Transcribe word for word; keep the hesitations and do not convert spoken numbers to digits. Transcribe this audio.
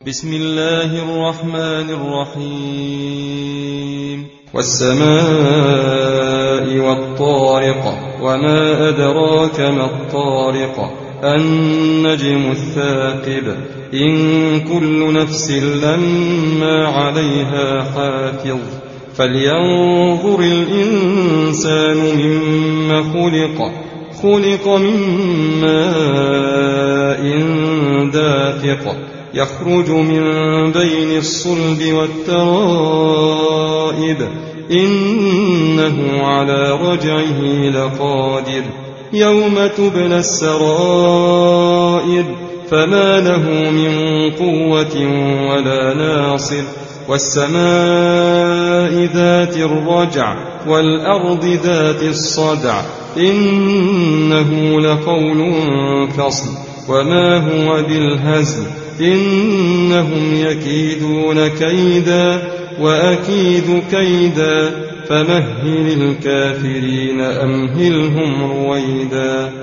بسم الله الرحمن الرحيم والسماء والطارق وما أدراك ما الطارق النجم الثاقب إن كل نفس لما عليها حافظ فلينظر الإنسان مما خلق خلق من ماء دافق يخرج من بين الصلب والترائب إنه على رجعه لقادر يوم تبلى السرائر فما له من قوة ولا ناصر والسماء ذات الرجع والأرض ذات الصدع إنه لقول فصل وما هو بالهزل إنهم يكيدون كيدا وأكيد كيدا فمهل الكافرين أمهلهم رويدا.